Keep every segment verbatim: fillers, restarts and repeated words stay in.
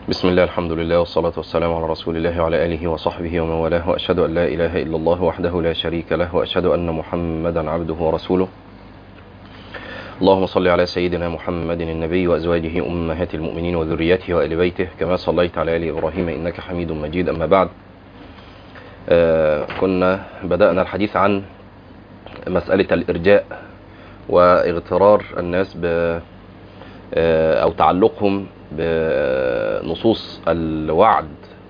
بسم الله، الحمد لله، والصلاة والسلام على رسول الله وعلى آله وصحبه ومن والاه، وأشهد أن لا إله إلا الله وحده لا شريك له، وأشهد أن محمدا عبده ورسوله. اللهم صل على سيدنا محمد النبي وأزواجه أمهات المؤمنين وذريته وآل بيته كما صليت على آل إبراهيم إنك حميد مجيد. أما بعد، آه كنا بدأنا الحديث عن مسألة الإرجاء واغترار الناس ب آه أو تعلقهم بنصوص الوعد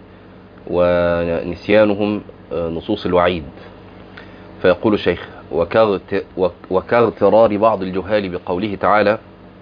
ونسيانهم نصوص الوعيد. فيقول الشيخ: وكاغترار بعض الجهال بقوله تعالى: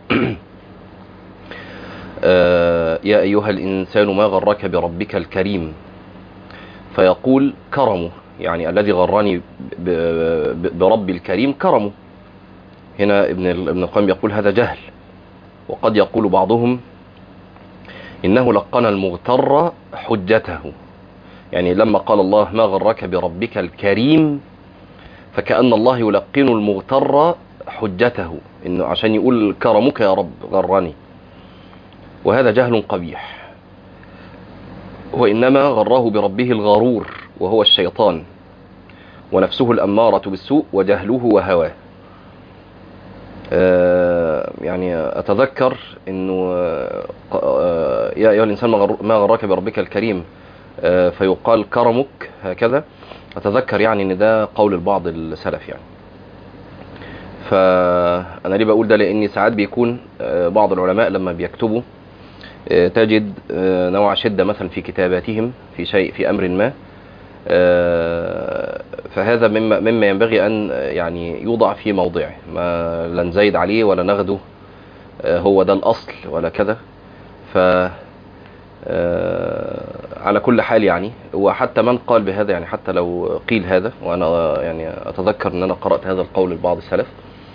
يا أيها الإنسان ما غرك بربك الكريم، فيقول كرمه، يعني الذي غرني برب الكريم كرمه. هنا ابن ابن القيم يقول هذا جهل. وقد يقول بعضهم إنه لقن المغتر حجته، يعني لما قال الله ما غرك بربك الكريم فكأن الله يلقن المغتر حجته، إنه عشان يقول كرمك يا رب غرني. وهذا جهل قبيح، وإنما غره بربه الغرور وهو الشيطان، ونفسه الأمارة بالسوء، وجهله وهواه. آه يعني أتذكر أنه آه يا أيها الإنسان ما غرك بربك الكريم آه فيقال كرمك، هكذا. أتذكر يعني أن ده قول البعض السلف يعني. فأنا ليه بقول ده؟ لأني ساعات بيكون آه بعض العلماء لما بيكتبوا آه تجد آه نوع شدة مثلا في كتاباتهم في شيء في أمر ما، فهذا مما مما ينبغي أن يعني يوضع في موضعه، ما لا نزايد عليه ولا ناخده هو ده الأصل ولا كذا. ف على كل حال يعني، وحتى من قال بهذا، يعني حتى لو قيل هذا، وأنا يعني أتذكر أن أنا قرأت هذا القول لبعض السلف،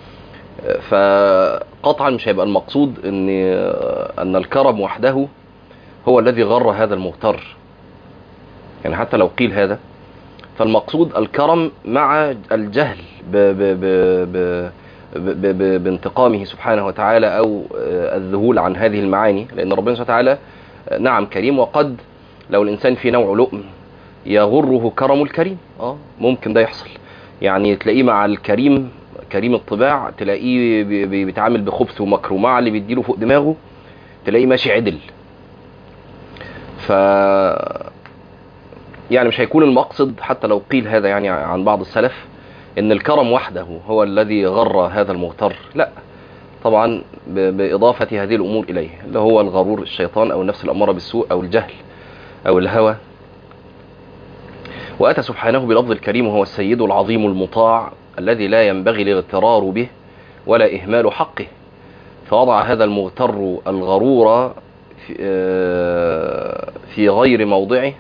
فقطعا مش هيبقى المقصود أن أن الكرم وحده هو الذي غر هذا المغتر. يعني حتى لو قيل هذا، فالمقصود الكرم مع الجهل ب ب ب ب ب ب بانتقامه سبحانه وتعالى، أو الذهول عن هذه المعاني. لأن ربنا سبحانه وتعالى نعم كريم، وقد لو الإنسان في نوع لؤم يغره كرم الكريم، آه ممكن ده يحصل. يعني تلاقيه مع الكريم كريم الطباع، تلاقيه بيتعامل بخبث ومكر، ومع اللي بيديله فوق دماغه تلاقيه ماشي عدل. ف يعني مش هيكون المقصد حتى لو قيل هذا يعني عن بعض السلف ان الكرم وحده هو الذي غر هذا المغتر، لا طبعا، بإضافة هذه الأمور إليه، اللي هو الغرور الشيطان أو النفس الأمارة بالسوء أو الجهل أو الهوى. وأتى سبحانه بلفظ الكريم وهو السيد العظيم المطاع الذي لا ينبغي الاغترار به ولا إهمال حقه، فوضع هذا المغتر الغرور في غير موضعه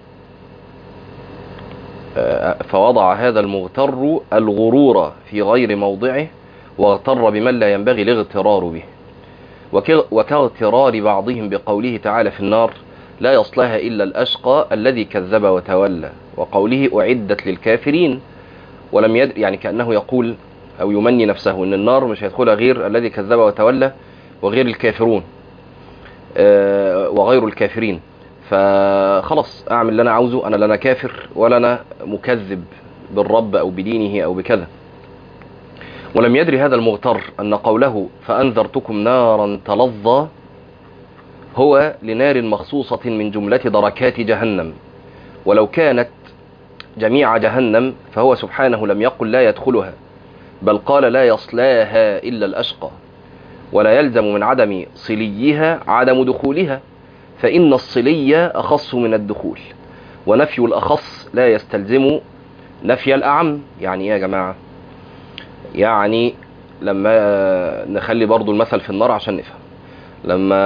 فوضع هذا المغتر الغرور في غير موضعه، واغتر بمن لا ينبغي الاغترار به. وكاغترار بعضهم بقوله تعالى في النار لا يصلها إلا الأشقى الذي كذب وتولى، وقوله أعدت للكافرين، ولم يدر، يعني كأنه يقول أو يمني نفسه أن النار مش هيدخلها غير الذي كذب وتولى وغير الكافرون وغير الكافرين. فخلص اعمل اللي انا عاوزه، انا لا انا كافر ولا انا مكذب بالرب او بدينه او بكذا. ولم يدري هذا المغتر ان قوله فانذرتكم نارا تلظى هو لنار مخصوصة من جملة دركات جهنم، ولو كانت جميع جهنم فهو سبحانه لم يقل لا يدخلها، بل قال لا يصلاها الا الاشقى. ولا يلزم من عدم صليها عدم دخولها، فإن الصلية أخص من الدخول، ونفي الأخص لا يستلزم نفي الأعم. يعني إيه يا جماعة؟ يعني لما نخلي برضو المثل في النار عشان نفهم، لما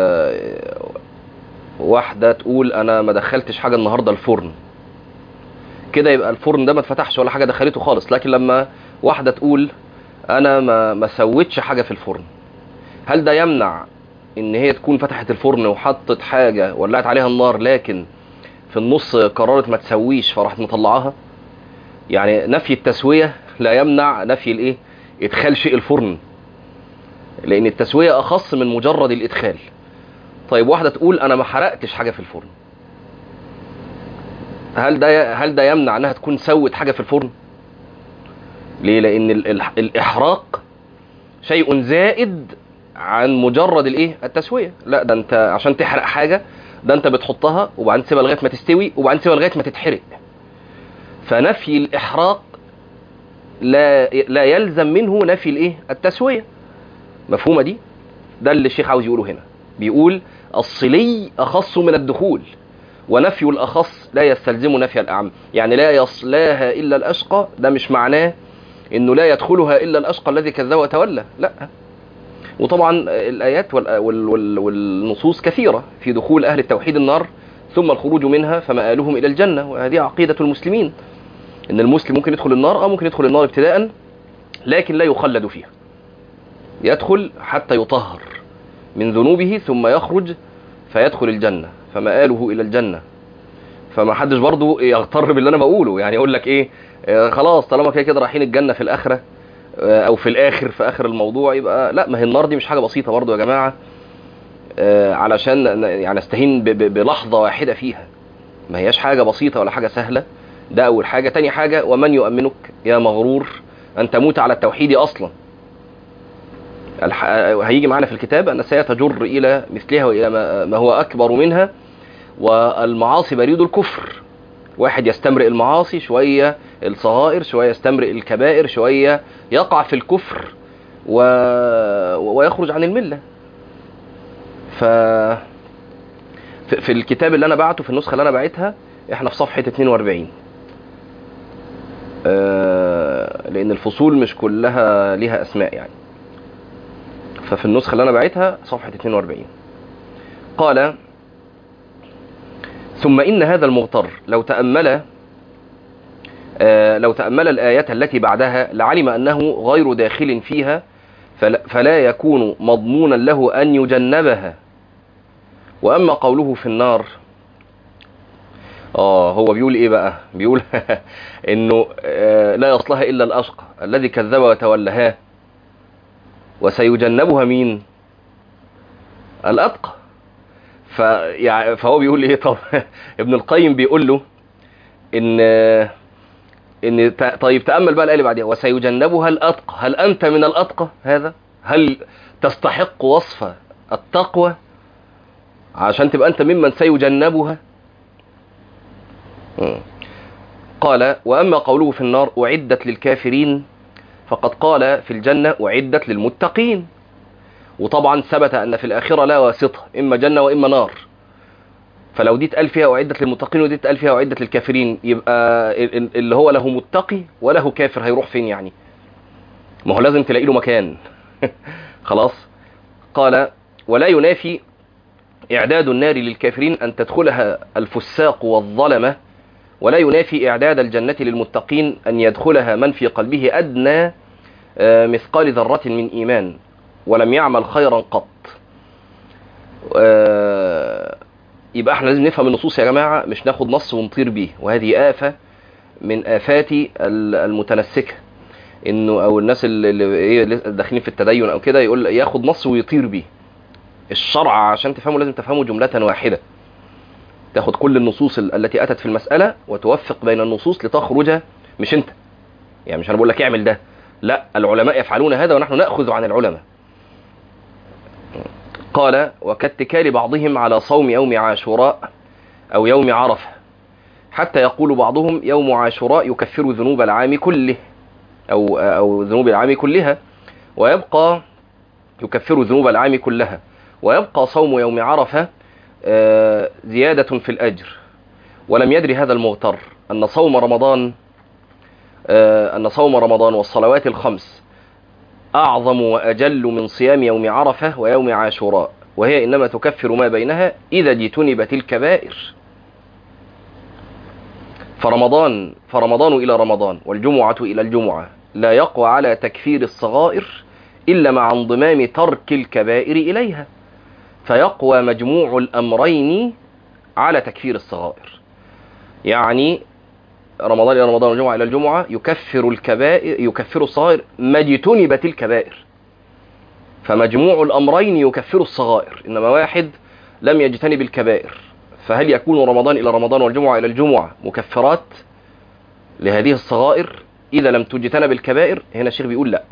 واحدة تقول أنا ما دخلتش حاجة النهاردة الفرن، كده يبقى الفرن ده ما اتفتحش ولا حاجة دخلته خالص. لكن لما واحدة تقول أنا ما ما سويتش حاجة في الفرن، هل ده يمنع ان هي تكون فتحت الفرن وحطت حاجة ولعت عليها النار، لكن في النص قررت ما تسويش فراحت مطلعاها؟ يعني نفي التسوية لا يمنع نفي الايه ادخال شيء الفرن، لان التسوية اخص من مجرد الادخال. طيب واحدة تقول أنا ما حرقتش حاجة في الفرن، هل ده هل ده يمنع أنها تكون سوت حاجة في الفرن؟ ليه؟ لأن ال- ال- الإحراق شيء زائد عن مجرد الإيه؟ التسوية. لا، ده أنت عشان تحرق حاجة ده أنت بتحطها وبعدين تسيبها لغاية ما تستوي وبعدين تسيبها لغاية ما تتحرق. فنفي الإحراق لا لا يلزم منه نفي الإيه؟ التسوية. مفهومة دي؟ ده اللي الشيخ عاوز يقوله هنا. بيقول الصلي أخص من الدخول، ونفي الأخص لا يستلزم نفي الأعم. يعني لا يصلاها إلا الأشقى، ده مش معناه إنه لا يدخلها إلا الأشقى الذي كذب وتولى، لا. وطبعا الآيات وال- وال- وال- والنصوص كثيرة في دخول أهل التوحيد النار ثم الخروج منها فمآلهم إلى الجنة. وهذه عقيدة المسلمين، إن المسلم ممكن يدخل النار، أو ممكن يدخل النار ابتداء لكن لا يخلد فيها، يدخل حتى يطهر من ذنوبه ثم يخرج فيدخل الجنة فمآله إلى الجنة. فما حدش برضو يغتر باللي أنا بقوله، يعني يقول لك إيه آه خلاص طالما كده كده رايحين الجنة في الآخرة آه أو في الآخر في آخر الموضوع، يبقى لا. ما هي النار دي مش حاجة بسيطة برضو يا جماعة آه علشان يعني نستهين ب- ب- بلحظة واحدة فيها. ما هياش حاجة بسيطة ولا حاجة سهلة. ده أول حاجة. تاني حاجة، ومن يؤمنك يا مغرور أن تموت على التوحيد أصلا. الح... هيجي معنا في الكتاب أن سيتجر إلى مثلها وإلى ما... ما هو أكبر منها. والمعاصي بريد الكفر، واحد يستمرئ المعاصي شوية، الصغائر شوية، يستمرئ الكبائر شوية، يقع في الكفر و... ويخرج عن الملة. ف في في الكتاب اللي أنا بعته، في النسخة اللي أنا بعتها، إحنا في صفحة اتنين واربعين. أه... لأن الفصول مش كلها ليها أسماء يعني. ففي النسخة اللي أنا بعتها صفحة اتنين واربعين قال: ثم إن هذا المغتر لو تأمل آه لو تأمل الآية التي بعدها لعلم أنه غير داخل فيها، فلا, فلا يكون مضمونا له أن يجنبها. وأما قوله في النار، آه هو بيقول إيه بقى؟ بيقول إنه آه لا يصلها إلا الأشقى الذي كذب وتولها، وسيجنبها مين؟ الأتقى. فيعني فهو بيقول إيه؟ طب ابن القيم بيقول له إن ان طيب تأمل بقى الآية اللي بعدها، وسيجنبها الأتقى. هل أنت من الأتقى؟ هذا هل تستحق وصف التقوى عشان تبقى أنت ممن سيجنبها؟ قال: وأما قوله في النار أعدت للكافرين، فقد قال في الجنة أعدت للمتقين. وطبعا ثبت أن في الآخرة لا واسطة، إما جنة وإما نار. فلو دي اتقال فيها أعدت للمتقين ودي اتقال فيها أعدت للكافرين، يبقى اللي هو له متقي وله كافر هيروح فين يعني؟ ما هو لازم تلاقي له مكان. خلاص. قال: ولا ينافي إعداد النار للكافرين أن تدخلها الفساق والظلمة، ولا ينافي إعداد الجنة للمتقين أن يدخلها من في قلبه أدنى مثقال ذرة من إيمان ولم يعمل خيرا قط. يبقى احنا لازم نفهم النصوص يا جماعة، مش ناخد نص ونطير بيه. وهذه آفة من آفات المتنسكة، انه او الناس اللي داخلين في التدين او كده يقول ياخد نص ويطير بيه. الشرع عشان تفهمه لازم تفهمه جملة واحدة، تاخد كل النصوص التي أتت في المسألة وتوفق بين النصوص لتخرج. مش انت يعني، مش انا بقول لك اعمل ده، لا، العلماء يفعلون هذا ونحن نأخذ عن العلماء. قال: وكاتكال بعضهم على صوم يوم عاشوراء أو يوم عرفة، حتى يقول بعضهم يوم عاشوراء يكفر ذنوب العام كله أو, أو ذنوب العام كلها، ويبقى يكفر ذنوب العام كلها، ويبقى صوم يوم عرفة زيادة في الأجر. ولم يدري هذا المغتر أن صوم رمضان أن صوم رمضان والصلوات الخمس أعظم وأجل من صيام يوم عرفة ويوم عاشوراء، وهي إنما تكفر ما بينها إذا اجتنبت الكبائر. فرمضان فرمضان إلى رمضان والجمعة إلى الجمعة لا يقوى على تكفير الصغائر إلا مع انضمام ترك الكبائر إليها، فيقوى مجموع الأمرين على تكفير الصغائر. يعني رمضان إلى رمضان والجمعة إلى الجمعة يكفر الكبائر يكفر الصغائر ما اجتنبت الكبائر، فمجموع الأمرين يكفر الصغائر. إنما واحد لم يجتنب الكبائر، فهل يكون رمضان إلى رمضان والجمعة إلى الجمعة مكفرات لهذه الصغائر إذا لم تجتنب الكبائر؟ هنا الشيخ بيقول لا.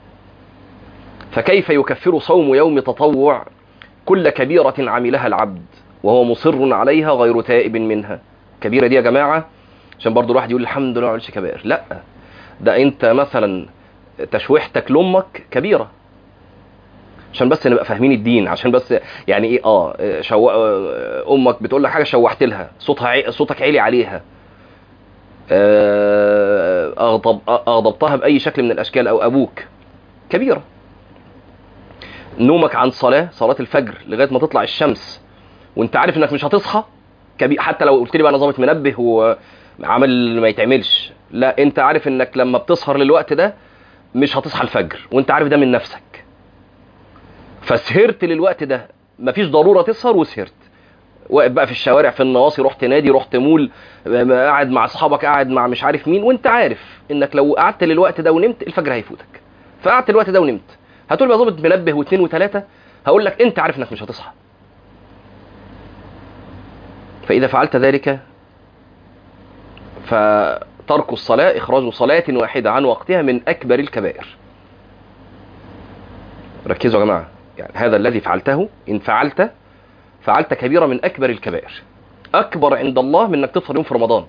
فكيف يكفر صوم يوم تطوع كل كبيرة عملها العبد وهو مصر عليها غير تائب منها؟ كبيرة دي يا جماعة عشان برضو الواحد يقول الحمد لله ما عملش كبائر، لا، ده انت مثلا تشويحتك لامك كبيرة، عشان بس نبقى فاهمين الدين، عشان بس يعني ايه اه شو... امك بتقول لك حاجه شوحت لها، صوتها عي... صوتك عالي عليها، اغضب اغضبتها باي شكل من الاشكال، او ابوك، كبيره. نومك عن صلاه صلاه الفجر لغايه ما تطلع الشمس وانت عارف انك مش هتصحى، كبير. حتى لو قلت لي بقى انا ظابط منبه وعمل ما يتعملش، لا، انت عارف انك لما بتسهر للوقت ده مش هتصحى الفجر، وانت عارف ده من نفسك، فسهرت للوقت ده، مفيش ضروره تسهر وسهرت، واقف بقى في الشوارع في النواصي، رحت نادي، رحت مول، قاعد مع اصحابك، قاعد مع مش عارف مين، وانت عارف انك لو قعدت للوقت ده ونمت الفجر هيفوتك، فقعدت الوقت ده ونمت، هتقول بقى ظابط منبه واثنين وثلاثه، هقول لك انت عارف انك مش هتصحى. فاذا فعلت ذلك فترك الصلاه اخراج صلاه واحده عن وقتها من اكبر الكبائر. ركزوا يا جماعه، يعني هذا الذي فعلته ان فعلت فعلت كبيره من اكبر الكبائر، اكبر عند الله من انك تفطر يوم في رمضان.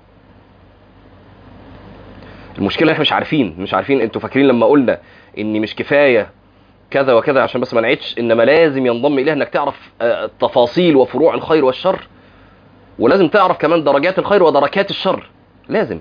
المشكله احنا مش عارفين مش عارفين انتوا فاكرين لما قلنا ان مش كفايه كذا وكذا، عشان بس ما نعيدش، انما لازم ينضم اليها انك تعرف تفاصيل وفروع الخير والشر، ولازم تعرف كمان درجات الخير ودركات الشر، لازم.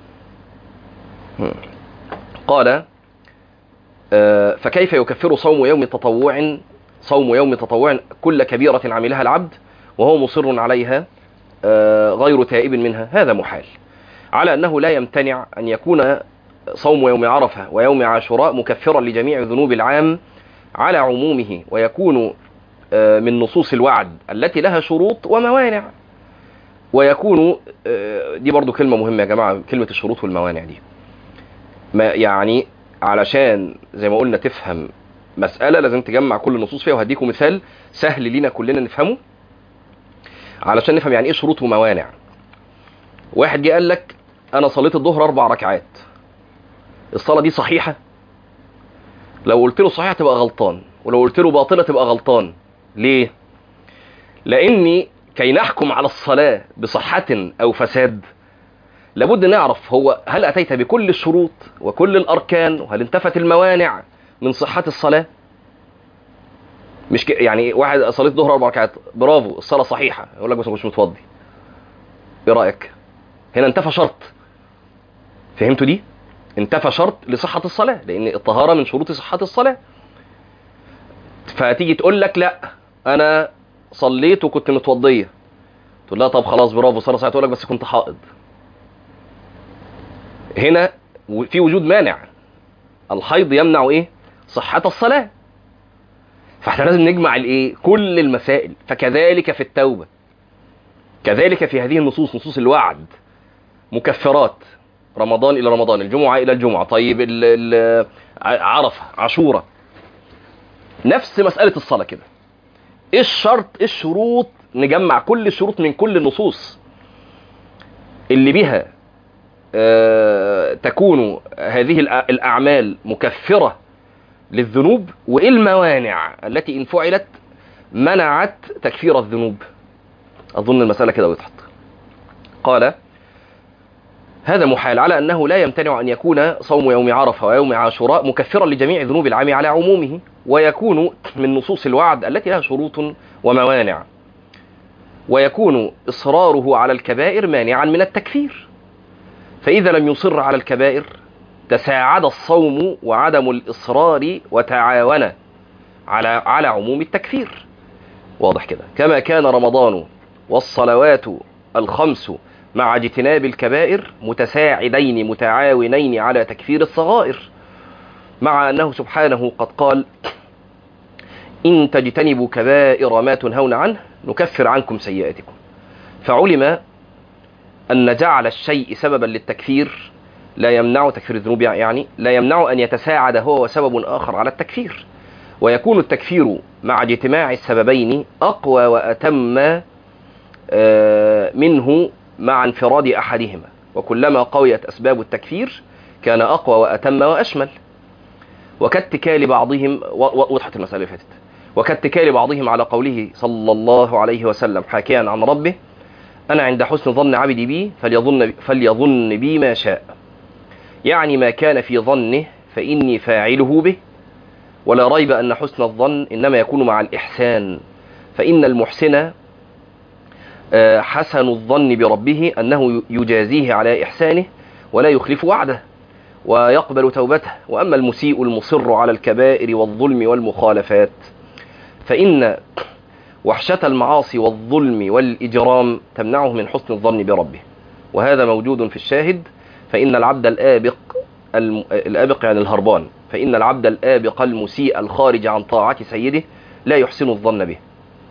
قال فكيف يكفر صوم يوم تطوع صوم يوم تطوع كل كبيرة عملها العبد وهو مصر عليها غير تائب منها؟ هذا محال، على أنه لا يمتنع أن يكون صوم يوم عرفة ويوم عاشوراء مكفرا لجميع ذنوب العام على عمومه، ويكون من نصوص الوعد التي لها شروط وموانع، ويكون دي برضو كلمة مهمة يا جماعة، كلمة الشروط والموانع دي، ما يعني علشان زي ما قلنا تفهم مسألة لازم تجمع كل النصوص فيها، وهديكم مثال سهل لينا كلنا نفهمه علشان نفهم يعني ايه شروط وموانع. واحد جه قال لك انا صليت الظهر اربع ركعات، الصلاة دي صحيحة؟ لو قلت له صحيحة تبقى غلطان، ولو قلت له باطلة تبقى غلطان. ليه؟ لاني كي نحكم على الصلاة بصحة او فساد لابد نعرف هو هل اتيت بكل الشروط وكل الاركان، وهل انتفت الموانع من صحة الصلاة. مش ك... يعني واحد صليت الظهر اربع ركعات، برافو الصلاة صحيحة، يقول لك بس مش متوضي، ايه رأيك؟ هنا انتفى شرط، فهمتوا دي؟ انتفى شرط لصحة الصلاة، لان الطهارة من شروط صحة الصلاة. فتيجي تقول لك لا انا صليت وكنت متوضية، تقول لها طب خلاص برافو الصلاة صحيحة، تقول لك بس كنت حائض. هنا في وجود مانع، الحيض يمنع ايه؟ صحة الصلاة. فاحنا لازم نجمع الايه؟ كل المسائل. فكذلك في التوبة، كذلك في هذه النصوص، نصوص الوعد مكفرات، رمضان الى رمضان، الجمعة الى الجمعة، طيب ال ال عرفة، عاشوراء، نفس مسألة الصلاة كده. ايه الشرط؟ ايه الشروط؟ نجمع كل الشروط من كل النصوص اللي بها آه تكون هذه الأعمال مكفرة للذنوب، وايه الموانع التي ان فعلت منعت تكفير الذنوب. اظن المسألة كده وضحت. قال هذا محال، على أنه لا يمتنع أن يكون صوم يوم عرفة ويوم عاشوراء مكفرا لجميع ذنوب العام على عمومه، ويكون من نصوص الوعد التي لها شروط وموانع، ويكون إصراره على الكبائر مانعا من التكفير. فإذا لم يصر على الكبائر تساعد الصوم وعدم الإصرار وتعاون على على عموم التكفير. واضح كده؟ كما كان رمضان والصلوات الخمس مع اجتناب الكبائر متساعدين متعاونين على تكفير الصغائر، مع أنه سبحانه قد قال إن تجتنبوا كبائر ما تنهون عنه نكفر عنكم سيئاتكم. فعلم أن جعل الشيء سببا للتكفير لا يمنع تكفير الذنوب، يعني لا يمنع أن يتساعد هو وسبب آخر على التكفير، ويكون التكفير مع اجتماع السببين أقوى وأتم منه مع انفراد أحدهما، وكلما قويت أسباب التكفير كان أقوى وأتم وأشمل. وكاتكال بعضهم، وضحت المسألة اللي فاتت، وكاتكال بعضهم على قوله صلى الله عليه وسلم حاكيا عن ربه: أنا عند حسن ظن عبدي بي فليظن, فليظن بي ما شاء، يعني ما كان في ظنه فإني فاعله به. ولا ريب أن حسن الظن إنما يكون مع الإحسان، فإن المحسن حسن الظن بربه أنه يجازيه على إحسانه ولا يخلف وعده ويقبل توبته. وأما المسيء المصر على الكبائر والظلم والمخالفات فإن وحشة المعاصي والظلم والإجرام تمنعه من حسن الظن بربه، وهذا موجود في الشاهد: فإن العبد الآبق الآبق يعني الهربان، فإن العبد الآبق المسيء الخارج عن طاعة سيده لا يحسن الظن به.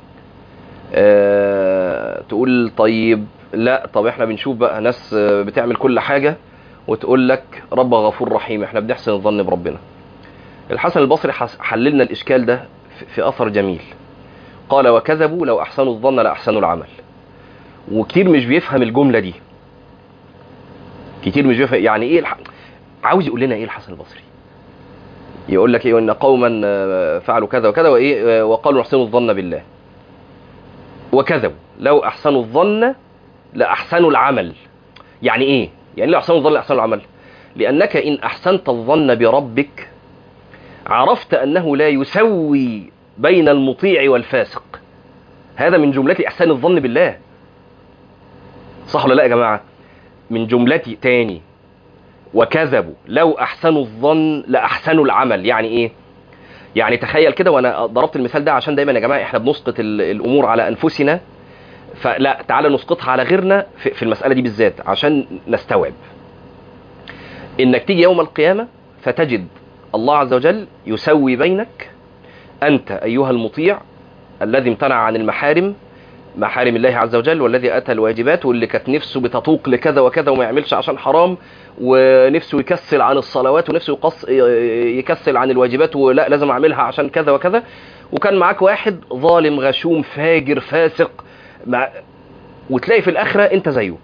أه تقول طيب لا، طب احنا بنشوف بقى ناس بتعمل كل حاجة وتقول لك رب غفور رحيم، احنا بنحسن الظن بربنا. الحسن البصري حللنا الإشكال ده في أثر جميل، قال: وكذبوا لو أحسنوا الظن لأحسنوا العمل. وكتير مش بيفهم الجملة دي، كتير مش بيفهم يعني ايه الح... عاوز يقول لنا ايه الحسن البصري؟ يقول لك ايه؟ ان قوما فعلوا كذا وكذا وايه وقالوا احسنوا الظن بالله، وكذبوا لو احسنوا الظن لاحسنوا العمل. يعني ايه؟ يعني لو احسنوا الظن لاحسنوا العمل، لانك ان احسنت الظن بربك عرفت انه لا يسوي بين المطيع والفاسق. هذا من جملة احسان الظن بالله، صح ولا لا يا جماعة؟ من جملتي تاني: وكذبوا لو احسنوا الظن لاحسنوا العمل. يعني ايه؟ يعني تخيل كده، وانا ضربت المثال ده عشان دايما يا جماعه احنا بنسقط الامور على انفسنا، فلا تعالى نسقطها على غيرنا في المساله دي بالذات عشان نستوعب. انك تيجي يوم القيامه فتجد الله عز وجل يسوي بينك انت ايها المطيع الذي امتنع عن المحارم، محارم الله عز وجل، والذي اتى الواجبات، واللي كانت نفسه بتطوق لكذا وكذا وما يعملش عشان حرام، ونفسه يكسل عن الصلوات، ونفسه يقص يكسل عن الواجبات ولا لازم اعملها عشان كذا وكذا. وكان معاك واحد ظالم غشوم فاجر فاسق مع... وتلاقي في الاخره انت زيه.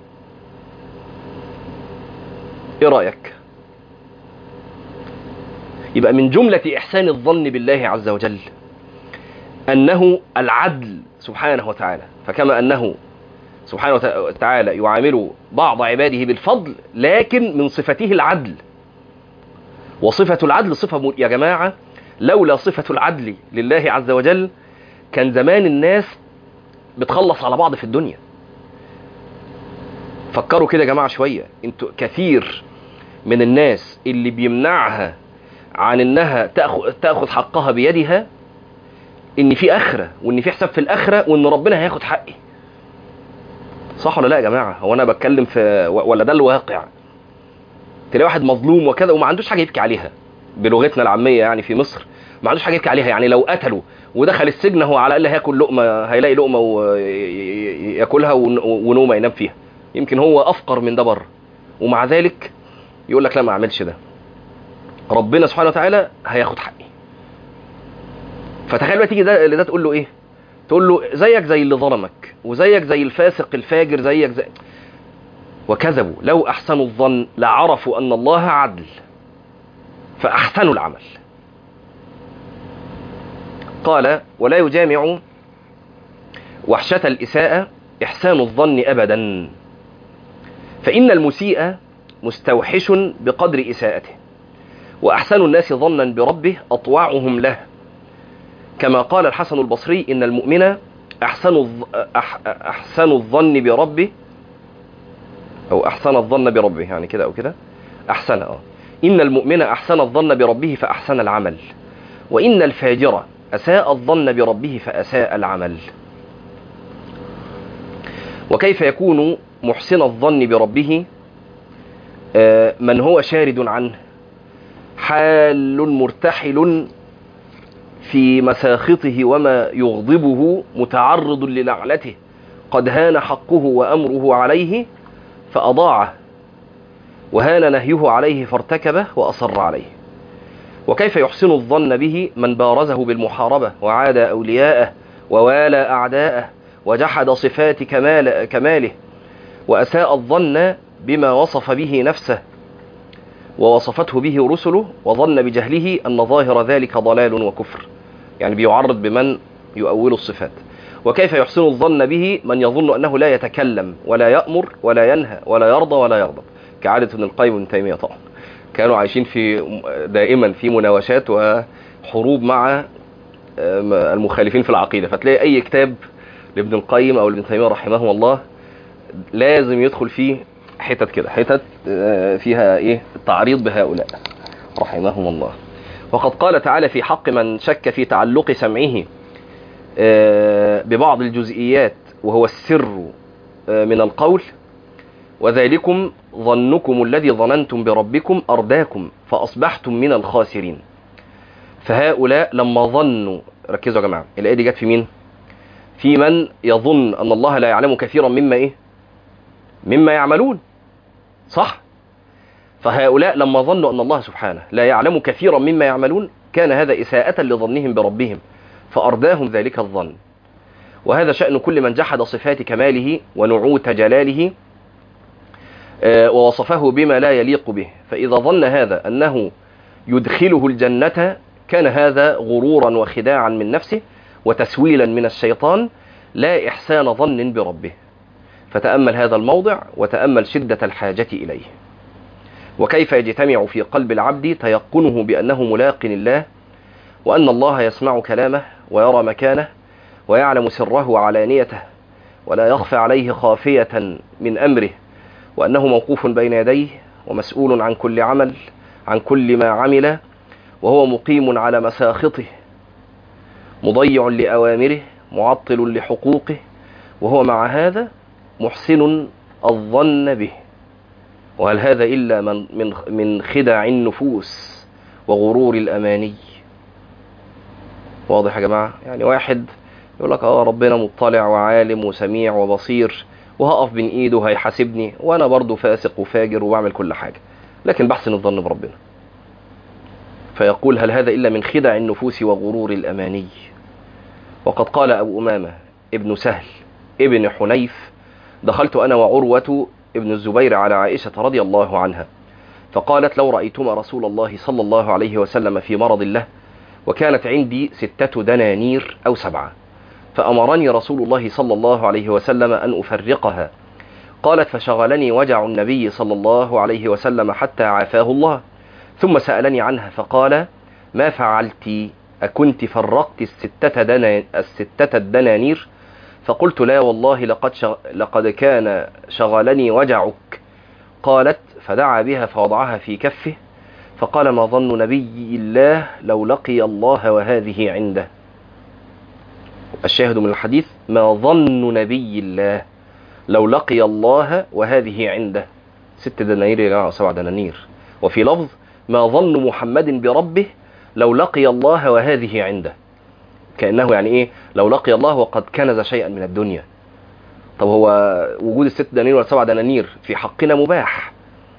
ايه رايك؟ يبقى من جمله احسان الظن بالله عز وجل انه العدل سبحانه وتعالى، فكما انه سبحانه وتعالى يعامل بعض عباده بالفضل، لكن من صفته العدل. وصفة العدل صفة م... يا جماعة لولا صفة العدل لله عز وجل كان زمان الناس بتخلص على بعض في الدنيا. فكروا كده يا جماعة شوية، انتوا كثير من الناس اللي بيمنعها عن انها تأخذ, تأخذ حقها بيدها ان في اخرة، وان في حساب في الاخرة، وان ربنا هياخد حقي. صح ولا لا يا جماعة؟ هو انا بتكلم في ولا ده الواقع؟ تلاقي واحد مظلوم وكذا وما عندوش حاجة يبكي عليها، بلغتنا العامية يعني في مصر ما عندوش حاجة يبكي عليها. يعني لو قتله ودخل السجن هو على الأقل هياكل لقمة، هيلاقي لقمة وياكلها ونومة ينام فيها، يمكن هو أفقر من ده بره، ومع ذلك يقول لك لا ما أعملش ده، ربنا سبحانه وتعالى هياخد حقي. فتخيل بقى تيجي ده اللي ده تقول له إيه؟ تقول له زيك زي اللي ظلمك، وزيك زي الفاسق الفاجر، زيك زي. وكذبوا لو أحسنوا الظن لعرفوا أن الله عدل فأحسنوا العمل. قال: ولا يجامع وحشة الإساءة إحسان الظن أبدا، فإن المسيء مستوحش بقدر إساءته، وأحسن الناس ظنا بربه أطوعهم له، كما قال الحسن البصري: إن المؤمن أحسن أحسن الظن بربه، أو أحسن الظن بربه، يعني كده أو كده، أحسن أه إن المؤمن أحسن الظن بربه فأحسن العمل، وإن الفاجر أساء الظن بربه فأساء العمل. وكيف يكون محسن الظن بربه من هو شارد عنه حال مرتحل في مساخطه وما يغضبه متعرض للعنته قد هان حقه وأمره عليه فأضاعه، وهان نهيه عليه فارتكبه وأصر عليه. وكيف يحسن الظن به من بارزه بالمحاربة وعادى أولياءه ووالى أعداءه وجحد صفات كمال كماله وأساء الظن بما وصف به نفسه ووصفته به رسله وظن بجهله أن ظاهر ذلك ضلال وكفر. يعني بيعرض بمن يؤول الصفات. وكيف يحسن الظن به من يظن أنه لا يتكلم ولا يأمر ولا ينهى ولا يرضى ولا يغضب، كعادة ابن القيم وابن تيمية. طبعا كانوا عايشين في دائما في مناوشات وحروب مع المخالفين في العقيدة، فتلاقي أي كتاب لابن القيم أو لابن تيمية رحمه الله لازم يدخل فيه حتت كده، حتت فيها إيه التعريض بهؤلاء رحمهم الله. وقد قال تعالى في حق من شك في تعلق سمعه ببعض الجزئيات وهو السر من القول: وذلكم ظنكم الذي ظننتم بربكم أرداكم فأصبحتم من الخاسرين. فهؤلاء لما ظنوا، ركزوا يا جماعة، الآية دي جت في مين؟ في من يظن أن الله لا يعلم كثيرا مما إيه؟ مما يعملون، صح؟ فهؤلاء لما ظنوا أن الله سبحانه لا يعلم كثيرا مما يعملون كان هذا إساءة لظنهم بربهم فأرداهم ذلك الظن. وهذا شأن كل من جحد صفات كماله ونعوت جلاله ووصفه بما لا يليق به، فإذا ظن هذا أنه يدخله الجنة كان هذا غرورا وخداعا من نفسه وتسويلا من الشيطان لا إحسان ظن بربه. فتأمل هذا الموضع وتأمل شدة الحاجة إليه. وكيف يجتمع في قلب العبد تيقنه بأنه ملاق الله، وأن الله يسمع كلامه ويرى مكانه ويعلم سره وعلانيته ولا يخفى عليه خافية من أمره، وأنه موقوف بين يديه ومسؤول عن كل عمل عن كل ما عمل، وهو مقيم على مساخطه مضيع لأوامره معطل لحقوقه، وهو مع هذا محسن الظن به. وهل هذا إلا من من من خدع النفوس وغرور الأماني؟ واضح يا جماعة؟ يعني واحد يقول لك اه ربنا مطلع وعالم وسميع وبصير وهقف بين ايده وهيحاسبني، وانا برضو فاسق وفاجر وبعمل كل حاجة، لكن بحسن الظن بربنا. فيقول هل هذا إلا من خدع النفوس وغرور الأماني؟ وقد قال أبو أمامة ابن سهل ابن حنيف: دخلت أنا وعروة ابن الزبير على عائشة رضي الله عنها، فقالت: لو رأيتما رسول الله صلى الله عليه وسلم في مرض له، وكانت عندي ستة دنانير أو سبعة، فأمرني رسول الله صلى الله عليه وسلم أن أفرقها. قالت: فشغلني وجع النبي صلى الله عليه وسلم حتى عافاه الله، ثم سألني عنها فقال: ما فعلت؟ أكنت فرقت الستة, دنا... الستة الدنانير؟ فقلت: لا والله، لقد, شغ... لقد كان شغلني وجعك. قالت: فدعا بها فوضعها في كفه، فقال: ما ظن نبي الله لو لقي الله وهذه عنده؟ الشاهد من الحديث: ما ظن نبي الله لو لقي الله وهذه عنده. ست دنانير يا جماعة، سبع دنانير. وفي لفظ: ما ظن محمد بربه لو لقي الله وهذه عنده، كأنه يعني ايه؟ لو لقي الله وقد كنز شيئا من الدنيا. طب هو وجود الست دنانير ولا سبع دنانير في حقنا مباح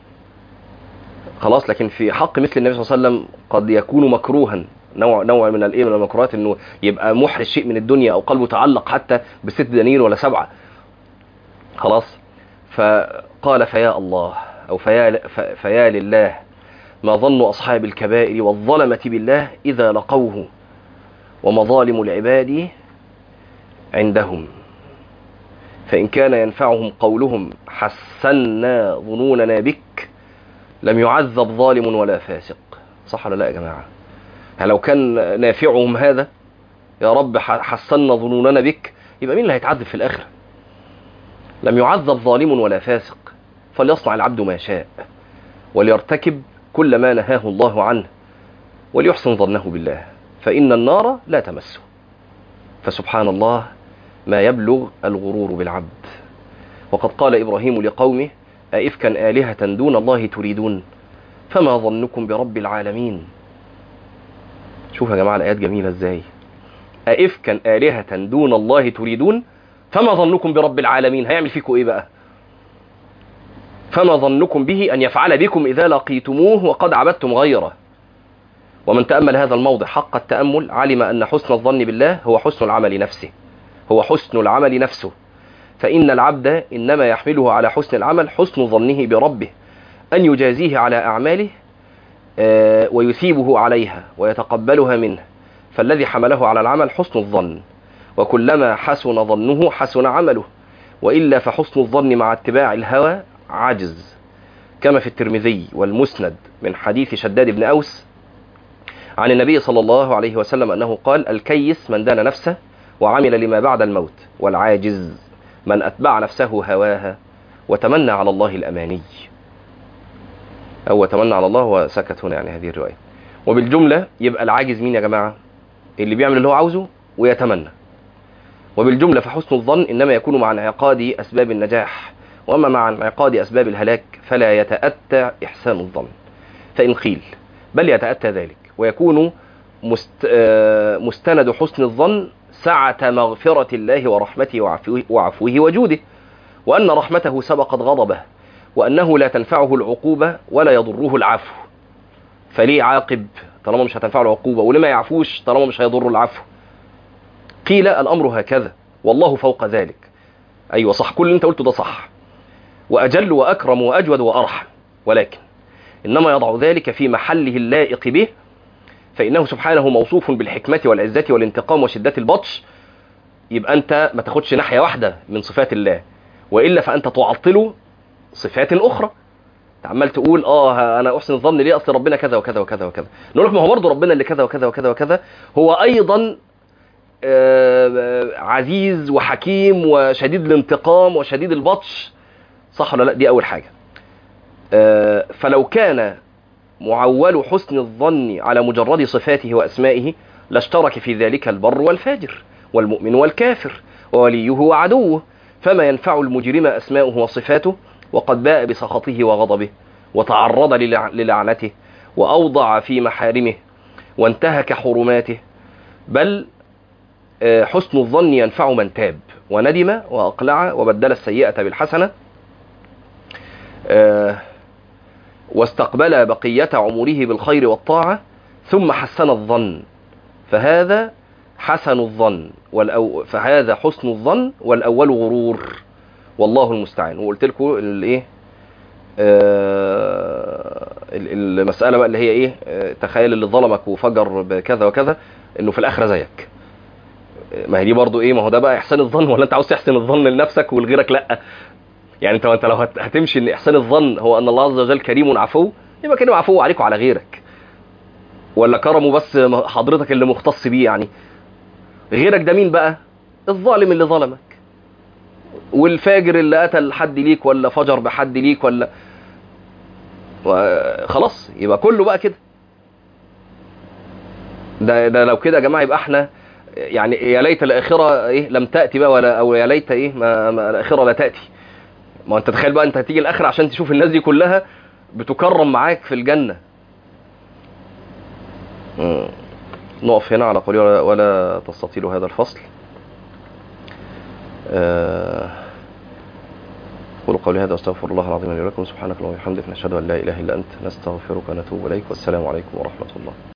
خلاص، لكن في حق مثل النبي صلى الله عليه وسلم قد يكون مكروها، نوع نوع من الايه من المكروهات، انه يبقى محرز شيء من الدنيا او قلبه تعلق حتى بست دنانير ولا سبعه خلاص. فقال: فيا الله او فيا فيا لله، ما ظن أصحاب الكبائر والظلمة بالله إذا لقوه، ومظالم العباد عندهم، فإن كان ينفعهم قولهم حسنا ظنوننا بك لم يعذب ظالم ولا فاسق. صح ولا لا يا جماعة؟ لو كان نافعهم هذا، يا رب حسنا ظنوننا بك، يبقى مين اللي هيتعذب في الآخرة؟ لم يعذب ظالم ولا فاسق، فليصنع العبد ما شاء وليرتكب كل ما نهاه الله عنه وليحسن ظنه بالله، فإن النار لا تمسه. فسبحان الله ما يبلغ الغرور بالعبد. وقد قال إبراهيم لقومه: أئفكا آلهة دون الله تريدون فما ظنكم برب العالمين. شوف يا جماعة الآيات جميلة ازاي. أئفكا آلهة دون الله تريدون فما ظنكم برب العالمين. هيعمل فيكم ايه بقى؟ فما ظنكم به أن يفعل بكم إذا لقيتموه وقد عبدتم غيره. ومن تأمل هذا الموضع حق التأمل علم أن حسن الظن بالله هو حسن العمل نفسه، هو حسن العمل نفسه. فإن العبد إنما يحمله على حسن العمل حسن ظنه بربه أن يجازيه على أعماله ويثيبه عليها ويتقبلها منه، فالذي حمله على العمل حسن الظن، وكلما حسن ظنه حسن عمله، وإلا فحسن الظن مع اتباع الهوى عجز، كما في الترمذي والمسند من حديث شداد بن أوس عن النبي صلى الله عليه وسلم أنه قال: الكيس من دان نفسه وعمل لما بعد الموت، والعاجز من أتبع نفسه هواها وتمنى على الله الأماني، أو تمنى على الله وسكت هنا، يعني هذه الرواية. وبالجملة يبقى العاجز مين يا جماعة؟ اللي بيعمل اللي هو عاوزه ويتمنى. وبالجملة فحسن الظن إنما يكون مع انعقاد أسباب النجاح، وأما مع انعقاد أسباب الهلاك فلا يتأتى إحسان الظن. فإن قيل بل يتأتى ذلك، ويكون مست... مستند حسن الظن سعة مغفرة الله ورحمته وعفوه, وعفوه وجوده، وأن رحمته سبقت غضبه، وأنه لا تنفعه العقوبة ولا يضره العفو. فليه عاقب طالما مش هتنفعه العقوبة، ولما يعفوش طالما مش هيضر العفو؟ قيل الأمر هكذا والله فوق ذلك. أيوة صح، كل اللي انت قلته ده صح، وأجل وأكرم وأجود وأرحم، ولكن إنما يضع ذلك في محله اللائق به، فإنه سبحانه موصوف بالحكمة والعزة والانتقام وشدة البطش. يبقى أنت ما تاخدش ناحية واحدة من صفات الله، وإلا فأنت تعطله صفات أخرى. عمال تقول اه انا احسن الظن ليه؟ اصل ربنا كذا وكذا وكذا وكذا. نقول لك ما هو برضه ربنا اللي كذا وكذا وكذا وكذا هو ايضا عزيز وحكيم وشديد الانتقام وشديد البطش، صح ولا لا؟ دي اول حاجه. فلو كان معول حسن الظن على مجرد صفاته واسمائه لاشترك في ذلك البر والفاجر والمؤمن والكافر ووليه وعدوه، فما ينفع المجرم اسماؤه وصفاته وقد باء بسخطه وغضبه وتعرض للعنته وأوضع في محارمه وانتهك حرماته. بل حسن الظن ينفع من تاب وندم وأقلع وبدل السيئة بالحسنة واستقبل بقية عمره بالخير والطاعة ثم حسن الظن، فهذا حسن الظن والأو... فهذا حسن الظن والأول غرور، والله المستعان. وقلت لكم الايه آه المساله بقى اللي هي ايه آه تخيل اللي ظلمك وفجر بكذا وكذا انه في الاخره زيك. ما هي دي برضو ايه، ما هو ده بقى احسان الظن، ولا انت عاوز تحسن الظن لنفسك ولغيرك لا؟ يعني انت انت لو هتمشي ان احسان الظن هو ان الله عز وجل كريم عفو، يبقى كريم عفو عليك وعلى غيرك، ولا كرمه بس حضرتك اللي مختص بيه؟ يعني غيرك ده مين بقى؟ الظالم اللي ظلمك، والفاجر اللي قتل حد ليك ولا فجر بحد ليك ولا خلاص، يبقى كله بقى كده. ده ده لو كده يا جماعه يبقى احنا يعني يا ليت الاخره ايه لم تاتي بقى، ولا او يا ليت ايه ما, ما الاخره لا تاتي. ما انت تخيل بقى انت هتيجي الاخره عشان تشوف الناس دي كلها بتكرم معاك في الجنه. نقف هنا على قولي ولا, ولا تستطيل هذا الفصل. أقول قولي هذا واستغفر الله العظيم لي ولكم. سبحانك اللهم وبحمدك نشهد أن لا إله إلا أنت نستغفرك ونتوب إليك، والسلام عليكم ورحمة الله.